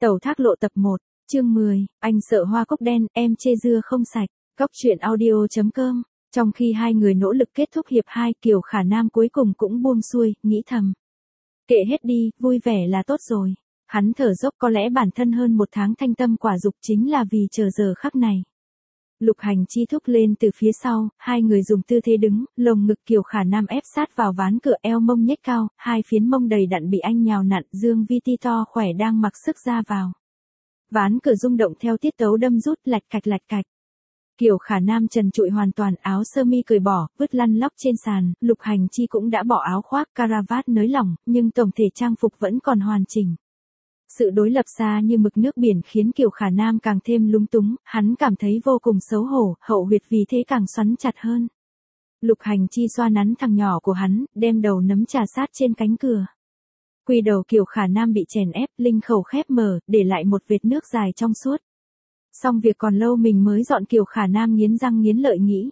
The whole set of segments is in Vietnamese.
Tẩu thác lộ tập 1, chương 10, anh sợ hoa cúc đen, em chê dưa không sạch. Cóc truyện audio.com. Trong khi hai người nỗ lực kết thúc hiệp 2, Kiều Khả Nam cuối cùng cũng buông xuôi, nghĩ thầm. Kệ hết đi, vui vẻ là tốt rồi. Hắn thở dốc, có lẽ bản thân hơn một tháng thanh tâm quả dục chính là vì chờ giờ khắc này. Lục Hành Chi thúc lên từ phía sau, hai người dùng tư thế đứng, lồng ngực Kiều Khả Nam ép sát vào ván cửa, eo mông nhếch cao, hai phiến mông đầy đặn bị anh nhào nặn, dương vi ti to khỏe đang mặc sức ra vào. Ván cửa rung động theo tiết tấu đâm rút, lạch cạch. Kiều Khả Nam trần trụi hoàn toàn, áo sơ mi cởi bỏ, vứt lăn lóc trên sàn, Lục Hành Chi cũng đã bỏ áo khoác, caravat nới lỏng, nhưng tổng thể trang phục vẫn còn hoàn chỉnh. Sự đối lập xa như mực nước biển khiến Kiều Khả Nam càng thêm lúng túng, hắn cảm thấy vô cùng xấu hổ, hậu huyệt vì thế càng xoắn chặt hơn. Lục Hành Chi xoa nắn thằng nhỏ của hắn, đem đầu nấm trà sát trên cánh cửa. Quy đầu Kiều Khả Nam bị chèn ép, linh khẩu khép mở, để lại một vệt nước dài trong suốt. Xong việc còn lâu mình mới dọn, Kiều Khả Nam nghiến răng nghiến lợi nghĩ.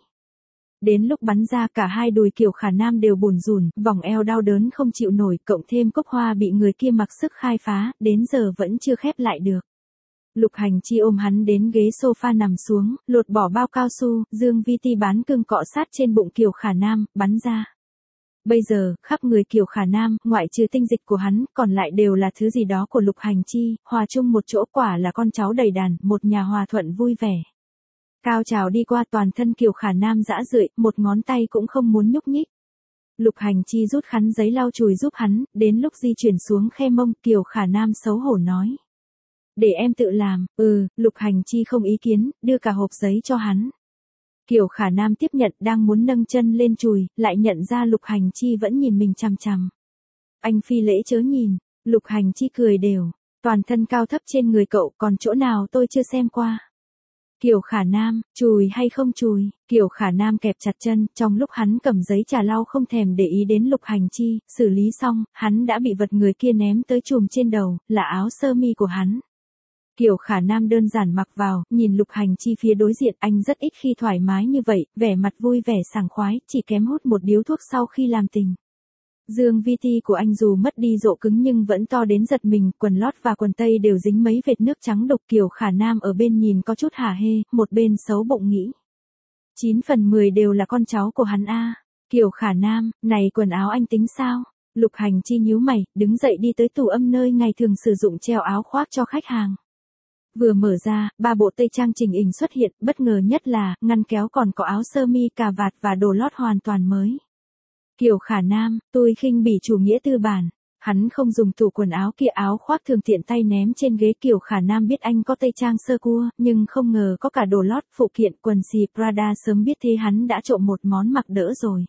Đến lúc bắn ra, cả hai đùi Kiều Khả Nam đều bủn rủn, vòng eo đau đớn không chịu nổi, cộng thêm cúc hoa bị người kia mặc sức khai phá, đến giờ vẫn chưa khép lại được. Lục Hành Chi ôm hắn đến ghế sofa nằm xuống, lột bỏ bao cao su, dương vi ti bán cưng cọ sát trên bụng Kiều Khả Nam, bắn ra. Bây giờ, khắp người Kiều Khả Nam, ngoại trừ tinh dịch của hắn, còn lại đều là thứ gì đó của Lục Hành Chi, hòa chung một chỗ, quả là con cháu đầy đàn, một nhà hòa thuận vui vẻ. Cao trào đi qua, toàn thân Kiều Khả Nam rã rượi, một ngón tay cũng không muốn nhúc nhích. Lục Hành Chi rút khăn giấy lau chùi giúp hắn, đến lúc di chuyển xuống khe mông, Kiều Khả Nam xấu hổ nói. Để em tự làm. Lục Hành Chi không ý kiến, đưa cả hộp giấy cho hắn. Kiều Khả Nam tiếp nhận, đang muốn nâng chân lên chùi, lại nhận ra Lục Hành Chi vẫn nhìn mình chằm chằm. Anh phi lễ chớ nhìn. Lục Hành Chi cười đều. Toàn thân cao thấp trên người cậu, còn chỗ nào tôi chưa xem qua. Kiều Khả Nam, chùi hay không chùi? Kiều Khả Nam kẹp chặt chân, trong lúc hắn cầm giấy trà lau không thèm để ý đến Lục Hành Chi, xử lý xong, hắn đã bị vật người kia ném tới chùm trên đầu, là áo sơ mi của hắn. Kiều Khả Nam đơn giản mặc vào, nhìn Lục Hành Chi phía đối diện, anh rất ít khi thoải mái như vậy, vẻ mặt vui vẻ sảng khoái, chỉ kém hút một điếu thuốc sau khi làm tình. Dương vi ti của anh dù mất đi độ cứng nhưng vẫn to đến giật mình, quần lót và quần tây đều dính mấy vệt nước trắng đục. Kiều Khả Nam ở bên nhìn có chút hả hê, một bên xấu bụng nghĩ. 9 phần 10 đều là con cháu của hắn a. Kiều Khả Nam, này quần áo anh tính sao? Lục Hành Chi nhíu mày, đứng dậy đi tới tủ âm nơi ngày thường sử dụng treo áo khoác cho khách hàng. Vừa mở ra, 3 bộ tây trang chỉnh hình xuất hiện, bất ngờ nhất là, ngăn kéo còn có áo sơ mi, cà vạt và đồ lót hoàn toàn mới. Kiều Khả Nam, tôi khinh bỉ chủ nghĩa tư bản. Hắn không dùng tủ quần áo kia, áo khoác thường tiện tay ném trên ghế. Kiều Khả Nam biết anh có tây trang sơ cua, nhưng không ngờ có cả đồ lót, phụ kiện, quần xì Prada, sớm biết thế hắn đã trộm một món mặc đỡ rồi.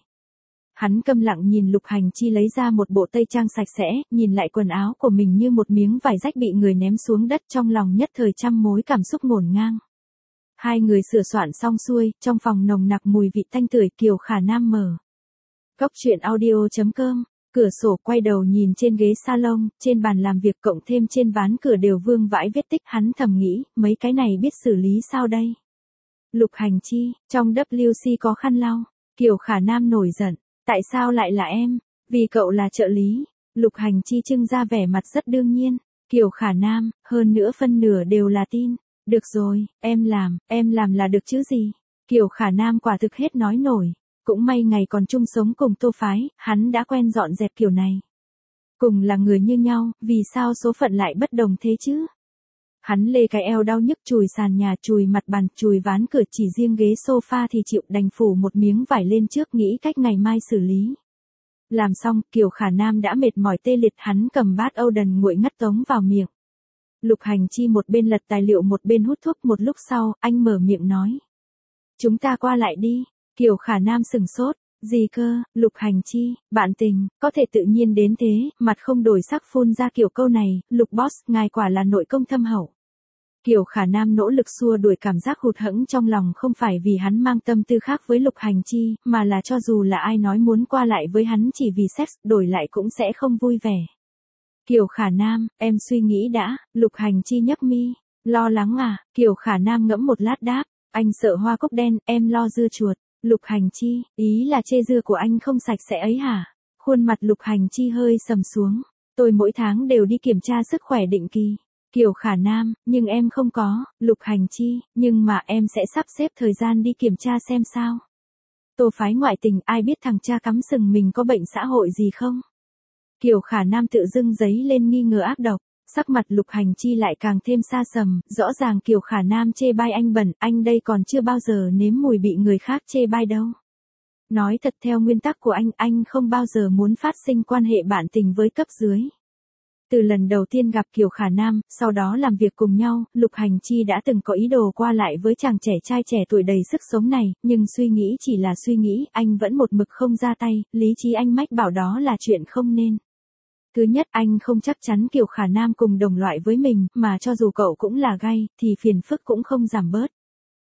Hắn câm lặng nhìn Lục Hành Chi lấy ra một bộ tây trang sạch sẽ, nhìn lại quần áo của mình như một miếng vải rách bị người ném xuống đất, trong lòng nhất thời trăm mối cảm xúc ngổn ngang. Hai người sửa soạn xong xuôi, trong phòng nồng nặc mùi vị tanh tưởi. Kiều Khả Nam mở Cóc truyện audio.com, cửa sổ, quay đầu nhìn trên ghế salon, trên bàn làm việc cộng thêm trên ván cửa đều vương vãi vết tích. Hắn thầm nghĩ, mấy cái này biết xử lý sao đây? Lục Hành Chi, trong WC có khăn lau. Kiều Khả Nam nổi giận, tại sao lại là em? Vì cậu là trợ lý. Lục Hành Chi trưng ra vẻ mặt rất đương nhiên. Kiều Khả Nam, hơn nữa phân nửa đều là tin. Được rồi, em làm là được chứ gì? Kiều Khả Nam quả thực hết nói nổi. Cũng may ngày còn chung sống cùng Tô Phái, hắn đã quen dọn dẹp kiểu này. Cùng là người như nhau, vì sao số phận lại bất đồng thế chứ? Hắn lê cái eo đau nhức, chùi sàn nhà, chùi mặt bàn, chùi ván cửa, chỉ riêng ghế sofa thì chịu, đành phủ một miếng vải lên trước, nghĩ cách ngày mai xử lý. Làm xong, Kiều Khả Nam đã mệt mỏi tê liệt, hắn cầm bát Oden nguội ngắt tống vào miệng. Lục Hành Chi một bên lật tài liệu một bên hút thuốc, một lúc sau, anh mở miệng nói. Chúng ta qua lại đi. Kiều Khả Nam sừng sốt, gì cơ? Lục Hành Chi, bạn tình, có thể tự nhiên đến thế, mặt không đổi sắc phun ra kiểu câu này. Lục boss, ngài quả là nội công thâm hậu. Kiều Khả Nam nỗ lực xua đuổi cảm giác hụt hẫng trong lòng, không phải vì hắn mang tâm tư khác với Lục Hành Chi, mà là cho dù là ai nói muốn qua lại với hắn chỉ vì sex, đổi lại cũng sẽ không vui vẻ. Kiều Khả Nam, em suy nghĩ đã. Lục Hành Chi nhấc mi, lo lắng à? Kiều Khả Nam ngẫm một lát đáp, anh sợ hoa cúc đen, em lo dưa chuột. Lục Hành Chi, ý là chê dưa của anh không sạch sẽ ấy hả? Khuôn mặt Lục Hành Chi hơi sầm xuống. Tôi mỗi tháng đều đi kiểm tra sức khỏe định kỳ. Kiều Khả Nam, nhưng em không có. Lục Hành Chi, nhưng mà em sẽ sắp xếp thời gian đi kiểm tra xem sao. Tô Phái ngoại tình, ai biết thằng cha cắm sừng mình có bệnh xã hội gì không? Kiều Khả Nam tự dưng giấy lên nghi ngờ ác độc, sắc mặt Lục Hành Chi lại càng thêm xa sầm, rõ ràng Kiều Khả Nam chê bai anh bẩn, anh đây còn chưa bao giờ nếm mùi bị người khác chê bai đâu. Nói thật theo nguyên tắc của anh không bao giờ muốn phát sinh quan hệ bạn tình với cấp dưới. Từ lần đầu tiên gặp Kiều Khả Nam, sau đó làm việc cùng nhau, Lục Hành Chi đã từng có ý đồ qua lại với chàng trẻ trai trẻ tuổi đầy sức sống này, nhưng suy nghĩ chỉ là suy nghĩ, anh vẫn một mực không ra tay, lý trí anh mách bảo đó là chuyện không nên. Thứ nhất, anh không chắc chắn Kiều Khả Nam cùng đồng loại với mình, mà cho dù cậu cũng là gay, thì phiền phức cũng không giảm bớt.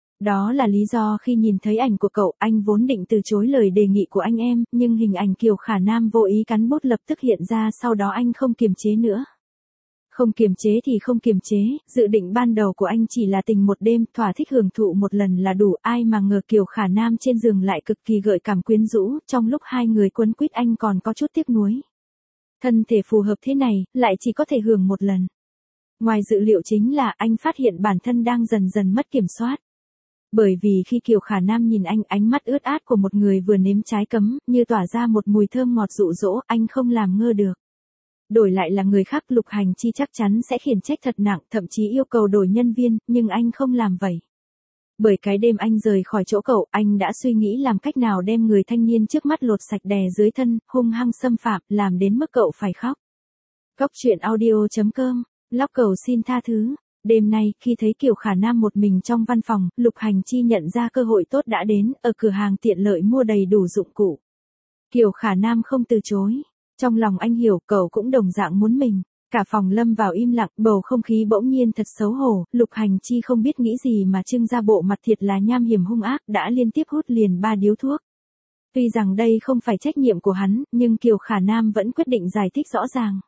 Đó là lý do khi nhìn thấy ảnh của cậu, anh vốn định từ chối lời đề nghị của anh em, nhưng hình ảnh Kiều Khả Nam vô ý cắn bút lập tức hiện ra, sau đó anh không kiềm chế nữa. Không kiềm chế thì không kiềm chế, dự định ban đầu của anh chỉ là tình một đêm, thỏa thích hưởng thụ một lần là đủ, ai mà ngờ Kiều Khả Nam trên giường lại cực kỳ gợi cảm quyến rũ, trong lúc hai người quấn quýt anh còn có chút tiếc nuối. Thân thể phù hợp thế này, lại chỉ có thể hưởng một lần. Ngoài dự liệu chính là anh phát hiện bản thân đang dần dần mất kiểm soát. Bởi vì khi Kiều Khả Nam nhìn anh, ánh mắt ướt át của một người vừa nếm trái cấm, như tỏa ra một mùi thơm ngọt dụ dỗ, anh không làm ngơ được. Đổi lại là người khác, Lục Hành Chi chắc chắn sẽ khiển trách thật nặng, thậm chí yêu cầu đổi nhân viên, nhưng anh không làm vậy. Bởi cái đêm anh rời khỏi chỗ cậu, anh đã suy nghĩ làm cách nào đem người thanh niên trước mắt lột sạch đè dưới thân, hung hăng xâm phạm, làm đến mức cậu phải khóc. Góc truyện audio.com, lóc cầu xin tha thứ. Đêm nay, khi thấy Kiều Khả Nam một mình trong văn phòng, Lục Hành Chi nhận ra cơ hội tốt đã đến, ở cửa hàng tiện lợi mua đầy đủ dụng cụ. Kiều Khả Nam không từ chối. Trong lòng anh hiểu, cậu cũng đồng dạng muốn mình. Cả phòng lâm vào im lặng, bầu không khí bỗng nhiên thật xấu hổ, Lục Hành Chi không biết nghĩ gì mà trưng ra bộ mặt thiệt là nham hiểm hung ác, đã liên tiếp hút liền 3 điếu thuốc. Tuy rằng đây không phải trách nhiệm của hắn, nhưng Kiều Khả Nam vẫn quyết định giải thích rõ ràng.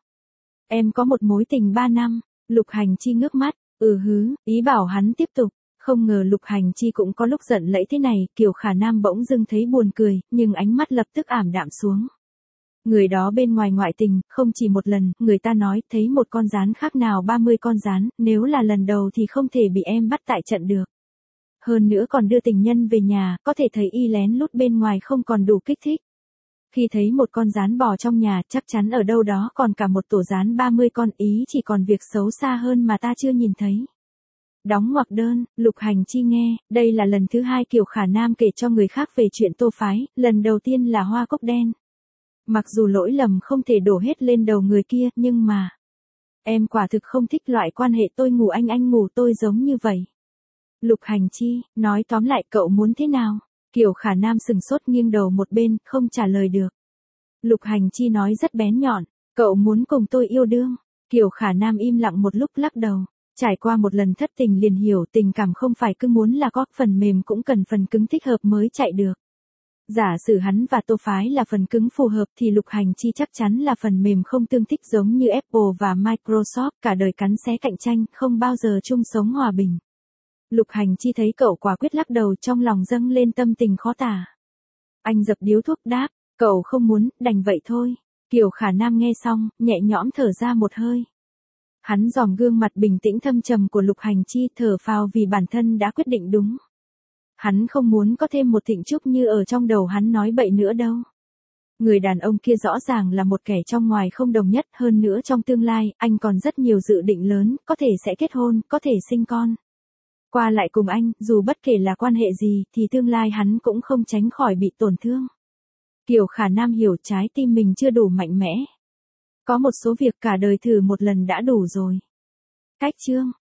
Em có một mối tình 3 năm, Lục Hành Chi ngước mắt, ý bảo hắn tiếp tục. Không ngờ Lục Hành Chi cũng có lúc giận lẫy thế này, Kiều Khả Nam bỗng dưng thấy buồn cười, nhưng ánh mắt lập tức ảm đạm xuống. Người đó bên ngoài ngoại tình, không chỉ một lần, người ta nói, thấy một con gián khác nào 30 con gián, nếu là lần đầu thì không thể bị em bắt tại trận được. Hơn nữa còn đưa tình nhân về nhà, có thể thấy y lén lút bên ngoài không còn đủ kích thích. Khi thấy một con gián bò trong nhà, chắc chắn ở đâu đó còn cả một tổ gián 30 con, ý chỉ còn việc xấu xa hơn mà ta chưa nhìn thấy. Đóng ngoặc đơn, Lục Hành Chi nghe, đây là lần thứ 2 Kiều Khả Nam kể cho người khác về chuyện Tô Phái, lần đầu tiên là hoa cốc đen. Mặc dù lỗi lầm không thể đổ hết lên đầu người kia, nhưng mà... Em quả thực không thích loại quan hệ tôi ngủ anh ngủ tôi giống như vậy. Lục Hành Chi, nói tóm lại cậu muốn thế nào? Kiều Khả Nam sừng sốt nghiêng đầu một bên, không trả lời được. Lục Hành Chi nói rất bén nhọn, cậu muốn cùng tôi yêu đương. Kiều Khả Nam im lặng một lúc lắc đầu. Trải qua một lần thất tình liền hiểu tình cảm không phải cứ muốn là có, phần mềm cũng cần phần cứng thích hợp mới chạy được. Giả sử hắn và Tô Phái là phần cứng phù hợp thì Lục Hành Chi chắc chắn là phần mềm không tương thích giống như Apple và Microsoft, cả đời cắn xé cạnh tranh, không bao giờ chung sống hòa bình. Lục Hành Chi thấy cậu quả quyết lắc đầu, trong lòng dâng lên tâm tình khó tả. Anh dập điếu thuốc đáp, cậu không muốn, đành vậy thôi. Kiều Khả Nam nghe xong, nhẹ nhõm thở ra một hơi. Hắn dòm gương mặt bình tĩnh thâm trầm của Lục Hành Chi, thở phào vì bản thân đã quyết định đúng. Hắn không muốn có thêm một Thịnh Trúc như ở trong đầu hắn nói bậy nữa đâu. Người đàn ông kia rõ ràng là một kẻ trong ngoài không đồng nhất, hơn nữa trong tương lai, anh còn rất nhiều dự định lớn, có thể sẽ kết hôn, có thể sinh con. Qua lại cùng anh, dù bất kể là quan hệ gì, thì tương lai hắn cũng không tránh khỏi bị tổn thương. Kiều Khả Nam hiểu trái tim mình chưa đủ mạnh mẽ. Có một số việc cả đời thử một lần đã đủ rồi. Cách chương